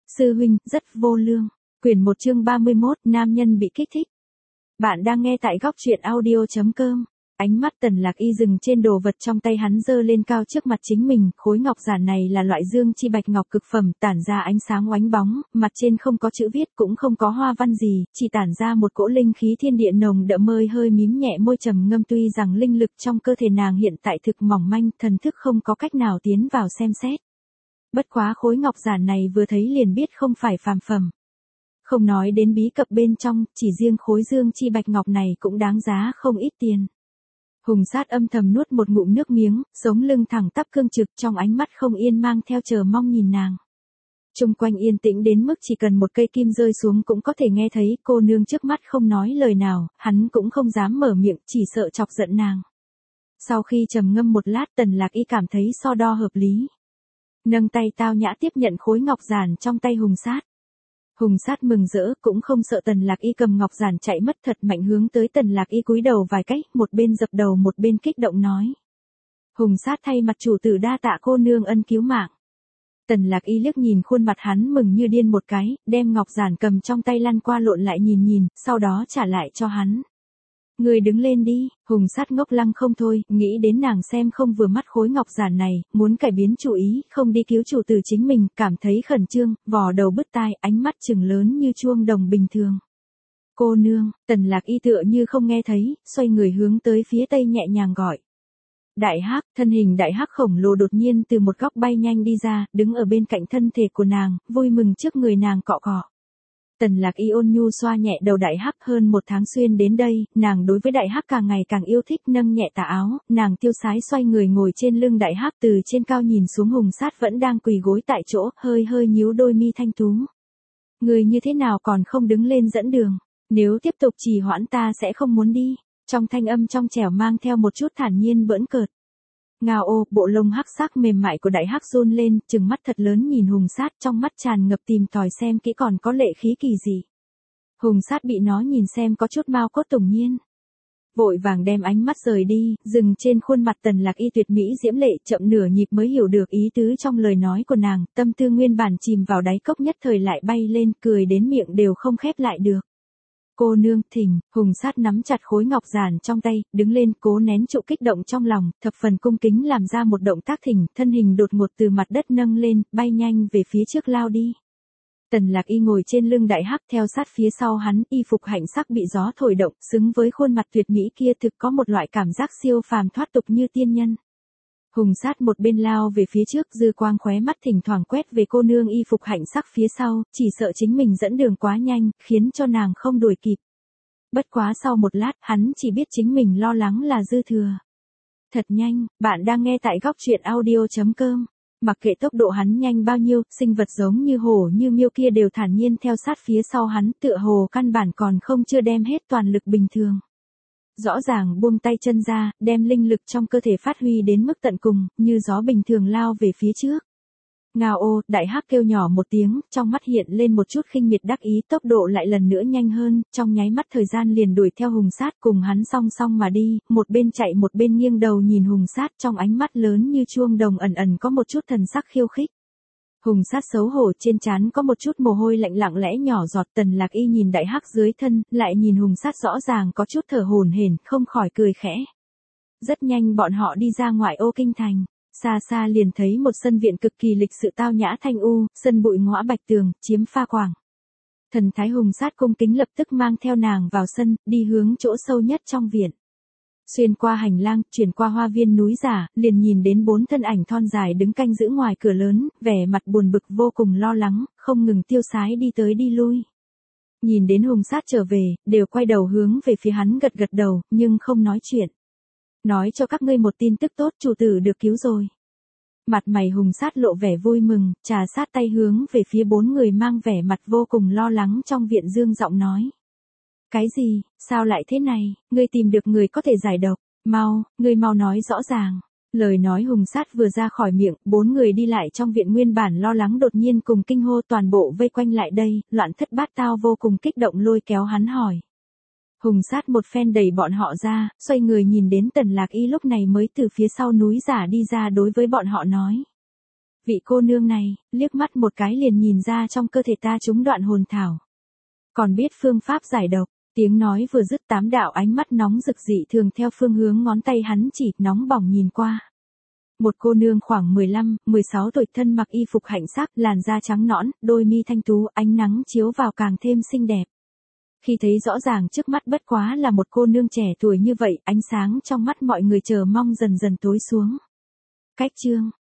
Sư huynh, rất vô lương. Quyển 1 chương 31, nam nhân bị kích thích. Bạn đang nghe tại góc truyện audio.com. Ánh mắt Tần Lạc Y dừng trên đồ vật trong tay hắn giơ lên cao trước mặt chính mình, khối ngọc giản này là loại dương chi bạch ngọc cực phẩm, tản ra ánh sáng oánh bóng, mặt trên không có chữ viết cũng không có hoa văn gì, chỉ tản ra một cỗ linh khí thiên địa nồng đậm, hơi mím nhẹ môi trầm ngâm, tuy rằng linh lực trong cơ thể nàng hiện tại thực mỏng manh, thần thức không có cách nào tiến vào xem xét. Bất quá khối ngọc giản này vừa thấy liền biết không phải phàm phẩm. Không nói đến bí cập bên trong, chỉ riêng khối dương chi bạch ngọc này cũng đáng giá không ít tiền. Hùng Sát âm thầm nuốt một ngụm nước miếng, sống lưng thẳng tắp cương trực, trong ánh mắt không yên mang theo chờ mong nhìn nàng. Chung quanh yên tĩnh đến mức chỉ cần một cây kim rơi xuống cũng có thể nghe thấy, cô nương trước mắt không nói lời nào, hắn cũng không dám mở miệng, chỉ sợ chọc giận nàng. Sau khi trầm ngâm một lát, Tần Lạc Y cảm thấy so đo hợp lý. Nâng tay tao nhã tiếp nhận khối ngọc giản trong tay Hùng Sát. Hùng Sát mừng rỡ, cũng không sợ Tần Lạc Y cầm ngọc giản chạy mất, thật mạnh hướng tới Tần Lạc Y cúi đầu vài cách, một bên dập đầu một bên kích động nói. Hùng Sát thay mặt chủ tử đa tạ cô nương ân cứu mạng. Tần Lạc Y liếc nhìn khuôn mặt hắn mừng như điên một cái, đem ngọc giản cầm trong tay lăn qua lộn lại nhìn, sau đó trả lại cho hắn. Người đứng lên đi. Hùng Sát ngốc lăng không thôi, nghĩ đến nàng xem không vừa mắt khối ngọc giản này, muốn cải biến chủ ý, không đi cứu chủ tử chính mình, cảm thấy khẩn trương, vò đầu bứt tai, ánh mắt trừng lớn như chuông đồng bình thường. Cô nương. Tần Lạc Y tựa như không nghe thấy, xoay người hướng tới phía tây nhẹ nhàng gọi. Đại hắc, thân hình đại hắc khổng lồ đột nhiên từ một góc bay nhanh đi ra, đứng ở bên cạnh thân thể của nàng, vui mừng trước người nàng cọ cọ. Tần Lạc Y ôn nhu xoa nhẹ đầu đại hắc, hơn một tháng xuyên đến đây, nàng đối với đại hắc càng ngày càng yêu thích, nâng nhẹ tà áo, nàng tiêu sái xoay người ngồi trên lưng đại hắc, từ trên cao nhìn xuống Hùng Sát vẫn đang quỳ gối tại chỗ, hơi nhíu đôi mi thanh tú. Người như thế nào còn không đứng lên dẫn đường, nếu tiếp tục trì hoãn ta sẽ không muốn đi. Trong thanh âm trong trẻo mang theo một chút thản nhiên bỡn cợt. Ngao ô, bộ lông hắc sắc mềm mại của đại hắc run lên, trừng mắt thật lớn nhìn Hùng Sát, trong mắt tràn ngập tìm tòi xem kỹ còn có lệ khí kỳ gì. Hùng Sát bị nó nhìn xem có chút mau cốt tủng nhiên. Vội vàng đem ánh mắt rời đi, dừng trên khuôn mặt Tần Lạc Y tuyệt mỹ diễm lệ, chậm nửa nhịp mới hiểu được ý tứ trong lời nói của nàng, tâm tư nguyên bản chìm vào đáy cốc nhất thời lại bay lên, cười đến miệng đều không khép lại được. Cô nương, thỉnh. Hùng Sát nắm chặt khối ngọc giản trong tay, đứng lên, cố nén trụ kích động trong lòng, thập phần cung kính làm ra một động tác thỉnh, thân hình đột ngột từ mặt đất nâng lên, bay nhanh về phía trước lao đi. Tần Lạc Y ngồi trên lưng đại hắc theo sát phía sau hắn, y phục hạnh sắc bị gió thổi động, xứng với khuôn mặt tuyệt mỹ kia, thực có một loại cảm giác siêu phàm thoát tục như tiên nhân. Hùng Sát một bên lao về phía trước, dư quang khóe mắt thỉnh thoảng quét về cô nương y phục hạnh sắc phía sau, chỉ sợ chính mình dẫn đường quá nhanh, khiến cho nàng không đuổi kịp. Bất quá sau một lát, hắn chỉ biết chính mình lo lắng là dư thừa. Thật nhanh. Bạn đang nghe tại góc truyện audio.com. Mặc kệ tốc độ hắn nhanh bao nhiêu, sinh vật giống như hổ như miêu kia đều thản nhiên theo sát phía sau hắn, tựa hồ căn bản còn không chưa đem hết toàn lực bình thường. Rõ ràng buông tay chân ra, đem linh lực trong cơ thể phát huy đến mức tận cùng, như gió bình thường lao về phía trước. Ngao ô, đại hắc kêu nhỏ một tiếng, trong mắt hiện lên một chút khinh miệt đắc ý, tốc độ lại lần nữa nhanh hơn, trong nháy mắt thời gian liền đuổi theo Hùng Sát, cùng hắn song song mà đi, một bên chạy một bên nghiêng đầu nhìn Hùng Sát, trong ánh mắt lớn như chuông đồng ẩn có một chút thần sắc khiêu khích. Hùng Sát xấu hổ, trên trán có một chút mồ hôi lạnh lặng lẽ nhỏ giọt. Tần Lạc Y nhìn đại hắc dưới thân, lại nhìn Hùng Sát rõ ràng có chút thở hổn hển, không khỏi cười khẽ. Rất nhanh bọn họ đi ra ngoại ô kinh thành, xa xa liền thấy một sân viện cực kỳ lịch sự tao nhã thanh u, sân bụi ngõa bạch tường, chiếm pha quảng. Thần thái Hùng Sát cung kính lập tức mang theo nàng vào sân, đi hướng chỗ sâu nhất trong viện. Xuyên qua hành lang, chuyển qua hoa viên núi giả, liền nhìn đến 4 thân ảnh thon dài đứng canh giữ ngoài cửa lớn, vẻ mặt buồn bực vô cùng lo lắng, không ngừng tiêu sái đi tới đi lui. Nhìn đến Hùng Sát trở về, đều quay đầu hướng về phía hắn gật gật đầu, nhưng không nói chuyện. Nói cho các ngươi một tin tức tốt, chủ tử được cứu rồi. Mặt mày Hùng Sát lộ vẻ vui mừng, trà sát tay hướng về phía 4 người mang vẻ mặt vô cùng lo lắng trong viện dương giọng nói. Cái gì, sao lại thế này, ngươi tìm được người có thể giải độc, ngươi mau nói rõ ràng. Lời nói Hùng Sát vừa ra khỏi miệng, 4 người đi lại trong viện nguyên bản lo lắng đột nhiên cùng kinh hô toàn bộ vây quanh lại đây, loạn thất bát tao vô cùng kích động lôi kéo hắn hỏi. Hùng Sát một phen đẩy bọn họ ra, xoay người nhìn đến Tần Lạc Y lúc này mới từ phía sau núi giả đi ra đối với bọn họ nói. Vị cô nương này, liếc mắt một cái liền nhìn ra trong cơ thể ta trúng đoạn hồn thảo. Còn biết phương pháp giải độc, tiếng nói vừa dứt 8 đạo ánh mắt nóng rực dị thường theo phương hướng ngón tay hắn chỉ, nóng bỏng nhìn qua. Một cô nương khoảng 15, 16 tuổi, thân mặc y phục hạnh sắc, làn da trắng nõn, đôi mi thanh tú, ánh nắng chiếu vào càng thêm xinh đẹp. Khi thấy rõ ràng trước mắt bất quá là một cô nương trẻ tuổi như vậy, ánh sáng trong mắt mọi người chờ mong dần dần tối xuống. Cách chương